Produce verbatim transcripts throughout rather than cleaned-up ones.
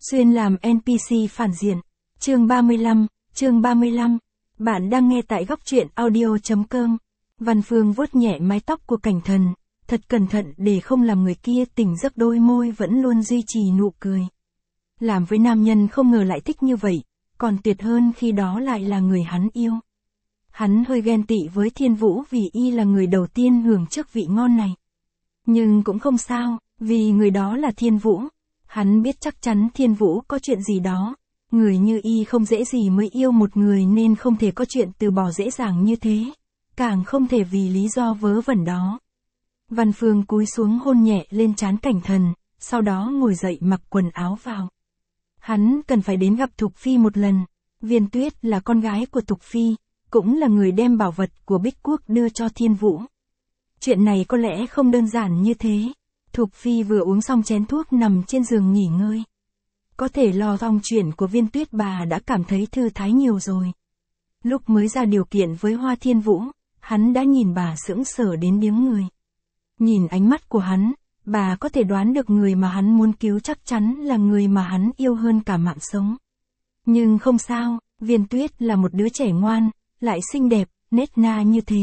Xuyên làm en pê xê phản diện. Chương ba mươi lăm, chương ba mươi lăm. Bạn đang nghe tại góc truyện audio chấm com. Văn Phương vuốt nhẹ mái tóc của Cảnh Thần, thật cẩn thận để không làm người kia tỉnh giấc, đôi môi vẫn luôn duy trì nụ cười. Làm với nam nhân không ngờ lại thích như vậy, còn tuyệt hơn khi đó lại là người hắn yêu. Hắn hơi ghen tị với Thiên Vũ vì y là người đầu tiên hưởng chức vị ngon này. Nhưng cũng không sao, vì người đó là Thiên Vũ. Hắn biết chắc chắn Thiên Vũ có chuyện gì đó. Người như y không dễ gì mới yêu một người nên không thể có chuyện từ bỏ dễ dàng như thế. Càng không thể vì lý do vớ vẩn đó. Văn Phương cúi xuống hôn nhẹ lên trán Cảnh Thần, sau đó ngồi dậy mặc quần áo vào. Hắn cần phải đến gặp Thục Phi một lần. Viên Tuyết là con gái của Thục Phi, cũng là người đem bảo vật của Bích Quốc đưa cho Thiên Vũ. Chuyện này có lẽ không đơn giản như thế. Thục Phi vừa uống xong chén thuốc nằm trên giường nghỉ ngơi. Có thể lo xong chuyện của Viên Tuyết, bà đã cảm thấy thư thái nhiều rồi. Lúc mới ra điều kiện với Hoa Thiên Vũ, hắn đã nhìn bà sững sờ đến điếng người. Nhìn ánh mắt của hắn, bà có thể đoán được người mà hắn muốn cứu chắc chắn là người mà hắn yêu hơn cả mạng sống. Nhưng không sao, Viên Tuyết là một đứa trẻ ngoan, lại xinh đẹp, nết na như thế.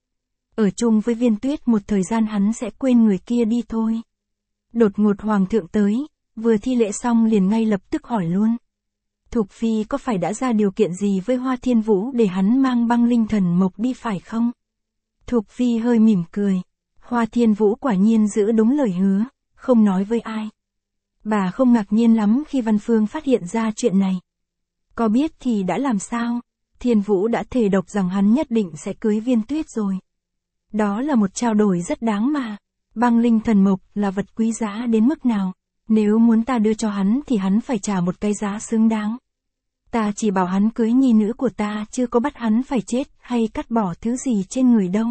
Ở chung với Viên Tuyết một thời gian hắn sẽ quên người kia đi thôi. Đột ngột hoàng thượng tới, vừa thi lễ xong liền ngay lập tức hỏi luôn. Thục Phi có phải đã ra điều kiện gì với Hoa Thiên Vũ để hắn mang băng linh thần mộc đi phải không? Thục Phi hơi mỉm cười. Hoa Thiên Vũ quả nhiên giữ đúng lời hứa, không nói với ai. Bà không ngạc nhiên lắm khi Văn Phương phát hiện ra chuyện này. Có biết thì đã làm sao? Thiên Vũ đã thề độc rằng hắn nhất định sẽ cưới Viên Tuyết rồi. Đó là một trao đổi rất đáng mà. Băng linh thần mộc là vật quý giá đến mức nào? Nếu muốn ta đưa cho hắn thì hắn phải trả một cái giá xứng đáng. Ta chỉ bảo hắn cưới nhi nữ của ta, chưa có bắt hắn phải chết hay cắt bỏ thứ gì trên người đâu.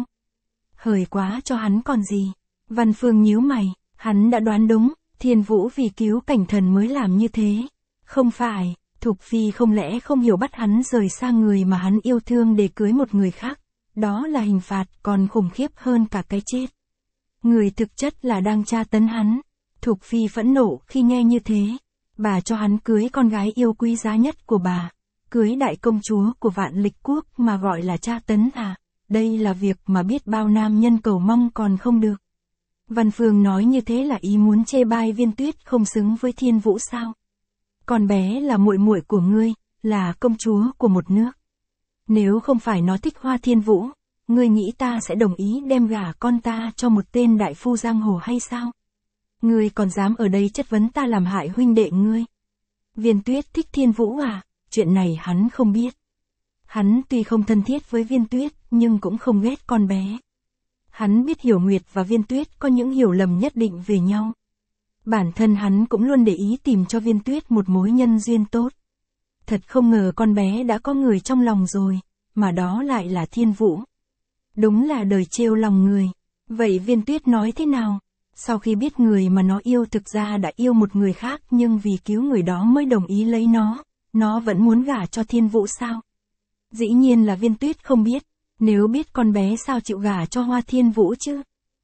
Hời quá cho hắn còn gì. Văn Phương nhíu mày, hắn đã đoán đúng, Thiên Vũ vì cứu Cảnh Thần mới làm như thế. Không phải, Thục Phi không lẽ không hiểu bắt hắn rời xa người mà hắn yêu thương để cưới một người khác. Đó là hình phạt còn khủng khiếp hơn cả cái chết. Người thực chất là đang tra tấn hắn. Thục Phi phẫn nộ khi nghe như thế. Bà cho hắn cưới con gái yêu quý giá nhất của bà. Cưới đại công chúa của Vạn Lịch Quốc mà gọi là tra tấn à? Đây là việc mà biết bao nam nhân cầu mong còn không được. Văn Phương nói như thế là ý muốn chê bai Viên Tuyết không xứng với Thiên Vũ sao? Con bé là muội muội của ngươi, là công chúa của một nước. Nếu không phải nó thích Hoa Thiên Vũ, ngươi nghĩ ta sẽ đồng ý đem gả con ta cho một tên đại phu giang hồ hay sao? Ngươi còn dám ở đây chất vấn ta làm hại huynh đệ ngươi? Viên Tuyết thích Thiên Vũ à? Chuyện này hắn không biết. Hắn tuy không thân thiết với Viên Tuyết, nhưng cũng không ghét con bé. Hắn biết Hiểu Nguyệt và Viên Tuyết có những hiểu lầm nhất định về nhau. Bản thân hắn cũng luôn để ý tìm cho Viên Tuyết một mối nhân duyên tốt. Thật không ngờ con bé đã có người trong lòng rồi, mà đó lại là Thiên Vũ. Đúng là đời trêu lòng người. Vậy Viên Tuyết nói thế nào? Sau khi biết người mà nó yêu thực ra đã yêu một người khác nhưng vì cứu người đó mới đồng ý lấy nó, nó vẫn muốn gả cho Thiên Vũ sao? Dĩ nhiên là Viên Tuyết không biết. Nếu biết con bé sao chịu gả cho Hoa Thiên Vũ chứ?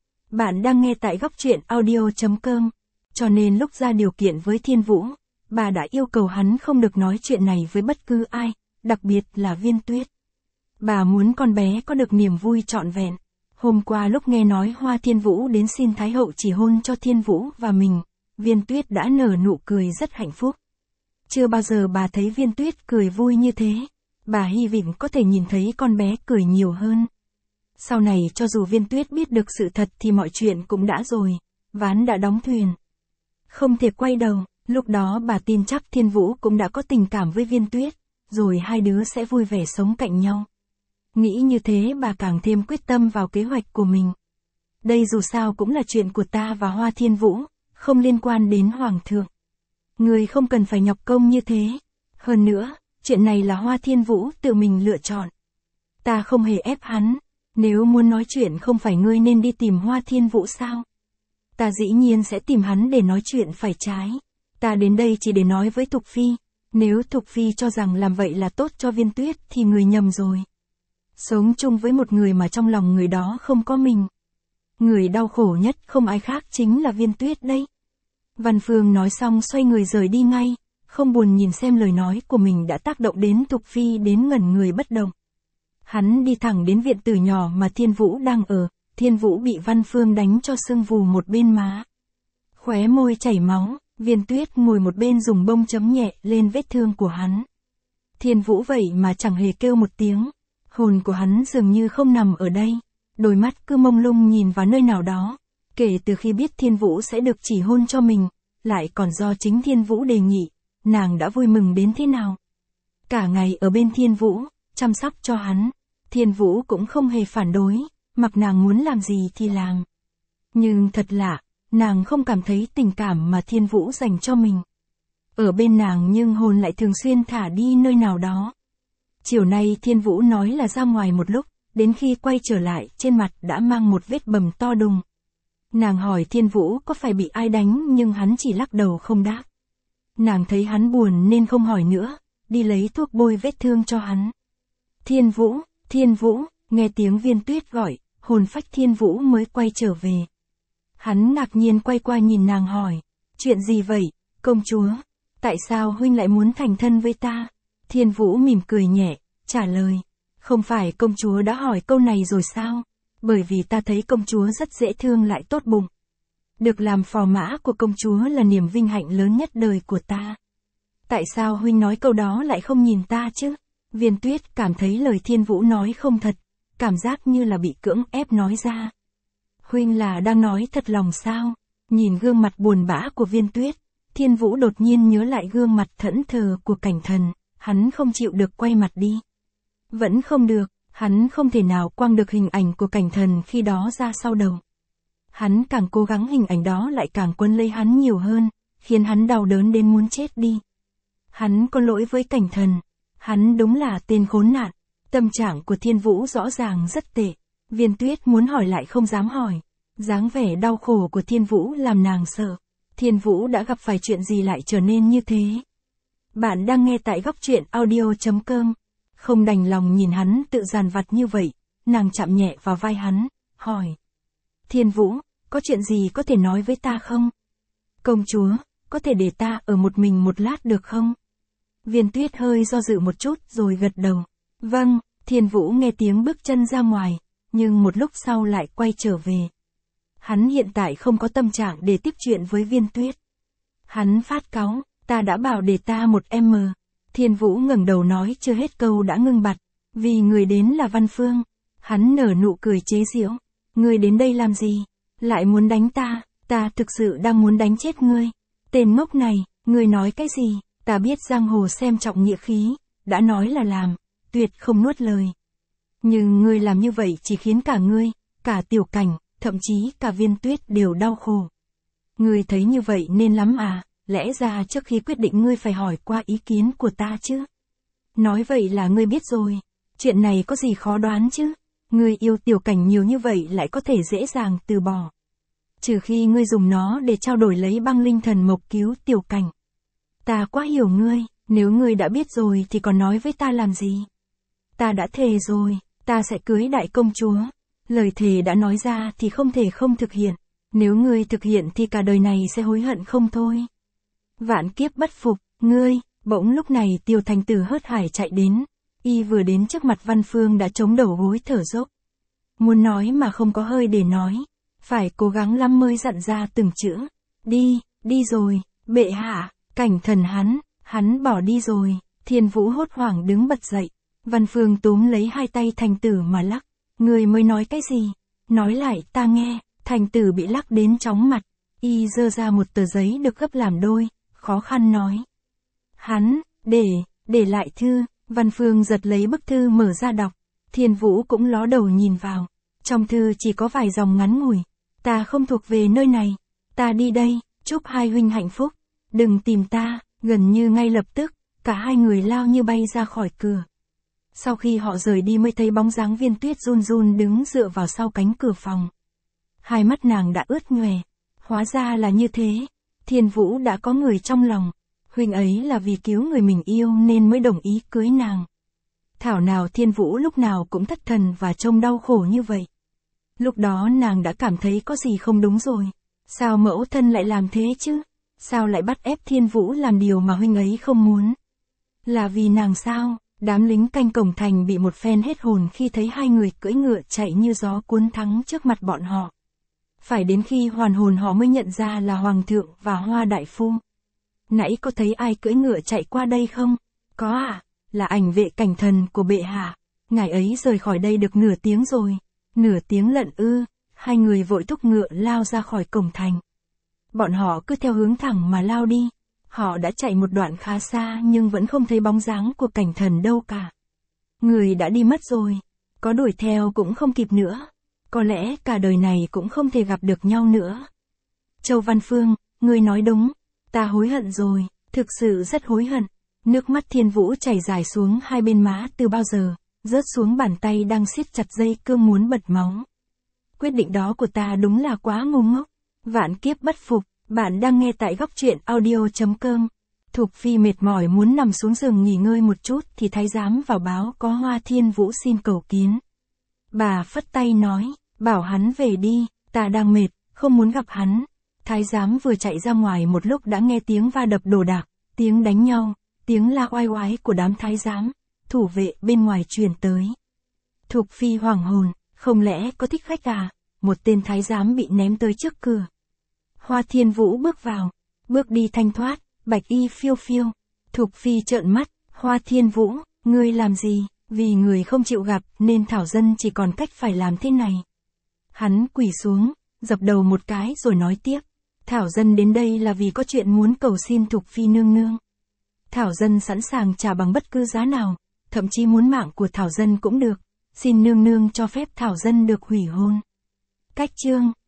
Bạn đang nghe tại góc truyện audio chấm com. Cho nên lúc ra điều kiện với Thiên Vũ, bà đã yêu cầu hắn không được nói chuyện này với bất cứ ai, đặc biệt là Viên Tuyết. Bà muốn con bé có được niềm vui trọn vẹn. Hôm qua lúc nghe nói Hoa Thiên Vũ đến xin Thái Hậu chỉ hôn cho Thiên Vũ và mình, Viên Tuyết đã nở nụ cười rất hạnh phúc. Chưa bao giờ bà thấy Viên Tuyết cười vui như thế. Bà hy vọng có thể nhìn thấy con bé cười nhiều hơn. Sau này cho dù Viên Tuyết biết được sự thật thì mọi chuyện cũng đã rồi, ván đã đóng thuyền. Không thể quay đầu, lúc đó bà tin chắc Thiên Vũ cũng đã có tình cảm với Viên Tuyết, rồi hai đứa sẽ vui vẻ sống cạnh nhau. Nghĩ như thế bà càng thêm quyết tâm vào kế hoạch của mình. Đây dù sao cũng là chuyện của ta và Hoa Thiên Vũ, không liên quan đến Hoàng thượng. Người không cần phải nhọc công như thế. Hơn nữa, chuyện này là Hoa Thiên Vũ tự mình lựa chọn. Ta không hề ép hắn. Nếu muốn nói chuyện không phải ngươi nên đi tìm Hoa Thiên Vũ sao? Ta dĩ nhiên sẽ tìm hắn để nói chuyện phải trái. Ta đến đây chỉ để nói với Thục Phi. Nếu Thục Phi cho rằng làm vậy là tốt cho Viên Tuyết thì người nhầm rồi. Sống chung với một người mà trong lòng người đó không có mình. Người đau khổ nhất không ai khác chính là Viên Tuyết đấy. Văn Phương nói xong xoay người rời đi ngay. không buồn nhìn xem lời nói của mình đã tác động đến Thục Phi đến ngẩn người bất động. Hắn đi thẳng đến viện tử nhỏ mà Thiên Vũ đang ở, Thiên Vũ bị Văn Phương đánh cho sưng vù một bên má. Khóe môi chảy máu, Viên Tuyết ngồi một bên dùng bông chấm nhẹ lên vết thương của hắn. Thiên Vũ vậy mà chẳng hề kêu một tiếng, hồn của hắn dường như không nằm ở đây, đôi mắt cứ mông lung nhìn vào nơi nào đó. Kể từ khi biết Thiên Vũ sẽ được chỉ hôn cho mình, lại còn do chính Thiên Vũ đề nghị, nàng đã vui mừng đến thế nào. Cả ngày ở bên Thiên Vũ, chăm sóc cho hắn, Thiên Vũ cũng không hề phản đối, mặc nàng muốn làm gì thì làm. Nhưng thật lạ, nàng không cảm thấy tình cảm mà Thiên Vũ dành cho mình. Ở bên nàng nhưng hồn lại thường xuyên thả đi nơi nào đó. Chiều nay Thiên Vũ nói là ra ngoài một lúc, đến khi quay trở lại trên mặt đã mang một vết bầm to đùng. Nàng hỏi Thiên Vũ có phải bị ai đánh nhưng hắn chỉ lắc đầu không đáp. Nàng thấy hắn buồn nên không hỏi nữa, đi lấy thuốc bôi vết thương cho hắn. Thiên Vũ, Thiên Vũ, nghe tiếng Viên Tuyết gọi, hồn phách Thiên Vũ mới quay trở về. Hắn ngạc nhiên quay qua nhìn nàng hỏi, chuyện gì vậy, công chúa, tại sao huynh lại muốn thành thân với ta? Thiên Vũ mỉm cười nhẹ, trả lời, không phải công chúa đã hỏi câu này rồi sao? Bởi vì ta thấy công chúa rất dễ thương lại tốt bụng. Được làm phò mã của công chúa là niềm vinh hạnh lớn nhất đời của ta. Tại sao huynh nói câu đó lại không nhìn ta chứ? Viên Tuyết cảm thấy lời Thiên Vũ nói không thật, cảm giác như là bị cưỡng ép nói ra. Huynh là đang nói thật lòng sao? Nhìn gương mặt buồn bã của Viên Tuyết, Thiên Vũ đột nhiên nhớ lại gương mặt thẫn thờ của Cảnh Thần, hắn không chịu được quay mặt đi. Vẫn không được, hắn không thể nào quăng được hình ảnh của Cảnh Thần khi đó ra sau đầu. Hắn càng cố gắng hình ảnh đó lại càng quấn lấy hắn nhiều hơn, khiến hắn đau đớn đến muốn chết đi. Hắn có lỗi với Cảnh Thần, hắn đúng là tên khốn nạn. Tâm trạng của Thiên Vũ rõ ràng rất tệ. Viên Tuyết muốn hỏi lại không dám hỏi. Dáng vẻ đau khổ của Thiên Vũ làm nàng sợ. Thiên Vũ đã gặp phải chuyện gì lại trở nên như thế? Bạn đang nghe tại góc truyện audio chấm com. Không đành lòng nhìn hắn tự dằn vặt như vậy, nàng chạm nhẹ vào vai hắn, hỏi. Thiên Vũ, có chuyện gì có thể nói với ta không? Công chúa, có thể để ta ở một mình một lát được không? Viên Tuyết hơi do dự một chút rồi gật đầu. Vâng, Thiên Vũ nghe tiếng bước chân ra ngoài, nhưng một lúc sau lại quay trở về. Hắn hiện tại không có tâm trạng để tiếp chuyện với Viên Tuyết. Hắn phát cáu, ta đã bảo để ta một em. Thiên Vũ ngẩng đầu nói chưa hết câu đã ngưng bặt, vì người đến là Văn Phương. Hắn nở nụ cười chế giễu, ngươi đến đây làm gì? Lại muốn đánh ta, ta thực sự đang muốn đánh chết ngươi. Tên ngốc này, ngươi nói cái gì? Ta biết giang hồ xem trọng nghĩa khí, đã nói là làm, tuyệt không nuốt lời. Nhưng ngươi làm như vậy chỉ khiến cả ngươi, cả Tiểu Cảnh, thậm chí cả Viên Tuyết đều đau khổ. Ngươi thấy như vậy nên lắm à, lẽ ra trước khi quyết định ngươi phải hỏi qua ý kiến của ta chứ. Nói vậy là ngươi biết rồi, chuyện này có gì khó đoán chứ. Ngươi yêu Tiểu Cảnh nhiều như vậy lại có thể dễ dàng từ bỏ. Trừ khi ngươi dùng nó để trao đổi lấy băng linh thần mộc cứu Tiểu Cảnh. Ta quá hiểu ngươi, nếu ngươi đã biết rồi thì còn nói với ta làm gì? Ta đã thề rồi, ta sẽ cưới đại công chúa. Lời thề đã nói ra thì không thể không thực hiện. Nếu ngươi thực hiện thì cả đời này sẽ hối hận không thôi. Vạn kiếp bất phục, ngươi, bỗng lúc này Tiêu Thành Tử hớt hải chạy đến. Y vừa đến trước mặt Văn Phương đã chống đầu gối thở dốc. Muốn nói mà không có hơi để nói. Phải cố gắng lắm mới dặn ra từng chữ. Đi, đi rồi, bệ hạ, Cảnh Thần hắn, hắn bỏ đi rồi. Thiên Vũ hốt hoảng đứng bật dậy. Văn Phương túm lấy hai tay Thành Tử mà lắc. Người mới nói cái gì? Nói lại ta nghe. Thành Tử bị lắc đến chóng mặt. Y giơ ra một tờ giấy được gấp làm đôi, khó khăn nói. Hắn, để, để lại thư. Văn Phương giật lấy bức thư mở ra đọc. Thiên Vũ cũng ló đầu nhìn vào. Trong thư chỉ có vài dòng ngắn ngủi. Ta không thuộc về nơi này. Ta đi đây, chúc hai huynh hạnh phúc. Đừng tìm ta. Gần như ngay lập tức, cả hai người lao như bay ra khỏi cửa. Sau khi họ rời đi mới thấy bóng dáng Viên Tuyết run run đứng dựa vào sau cánh cửa phòng. Hai mắt nàng đã ướt nhòe. Hóa ra là như thế. Thiên Vũ đã có người trong lòng. Huynh ấy là vì cứu người mình yêu nên mới đồng ý cưới nàng. Thảo nào Thiên Vũ lúc nào cũng thất thần và trông đau khổ như vậy. Lúc đó nàng đã cảm thấy có gì không đúng rồi. Sao mẫu thân lại làm thế chứ? Sao lại bắt ép Thiên Vũ làm điều mà huynh ấy không muốn? Là vì nàng sao? Đám lính canh cổng thành bị một phen hết hồn khi thấy hai người cưỡi ngựa chạy như gió cuốn thắng trước mặt bọn họ. Phải đến khi hoàn hồn họ mới nhận ra là Hoàng thượng và Hoa đại phu. Nãy có thấy ai cưỡi ngựa chạy qua đây không? Có à, là ảnh vệ cảnh thần của bệ hạ. Ngài ấy rời khỏi đây được nửa tiếng rồi. Nửa tiếng lận ư? Hai người vội thúc ngựa lao ra khỏi cổng thành. Bọn họ cứ theo hướng thẳng mà lao đi. Họ đã chạy một đoạn khá xa nhưng vẫn không thấy bóng dáng của cảnh thần đâu cả. Người đã đi mất rồi. Có đuổi theo cũng không kịp nữa. Có lẽ cả đời này cũng không thể gặp được nhau nữa. Châu Văn Phương, ngươi nói đúng. Ta hối hận rồi, thực sự rất hối hận. Nước mắt Thiên Vũ chảy dài xuống hai bên má từ bao giờ, rớt xuống bàn tay đang siết chặt dây cương muốn bật máu. Quyết định đó của ta đúng là quá ngu ngốc. Vạn kiếp bất phục, bạn đang nghe tại góc truyện audio chấm com. Thục Phi mệt mỏi muốn nằm xuống giường nghỉ ngơi một chút thì thái giám vào báo có Hoa Thiên Vũ xin cầu kiến. Bà phất tay nói, bảo hắn về đi, ta đang mệt, không muốn gặp hắn. Thái giám vừa chạy ra ngoài một lúc đã nghe tiếng va đập đồ đạc, tiếng đánh nhau, tiếng la oai oái của đám thái giám, thủ vệ bên ngoài truyền tới. Thục Phi hoảng hồn, không lẽ có thích khách à? Một tên thái giám bị ném tới trước cửa. Hoa Thiên Vũ bước vào, bước đi thanh thoát, bạch y phiêu phiêu. Thục Phi trợn mắt, Hoa Thiên Vũ, ngươi làm gì? Vì người không chịu gặp nên Thảo Dân chỉ còn cách phải làm thế này. Hắn quỳ xuống, dập đầu một cái rồi nói tiếp. Thảo Dân đến đây là vì có chuyện muốn cầu xin Thục Phi nương nương. Thảo Dân sẵn sàng trả bằng bất cứ giá nào, thậm chí muốn mạng của Thảo Dân cũng được. Xin nương nương cho phép Thảo Dân được hủy hôn. Cách chương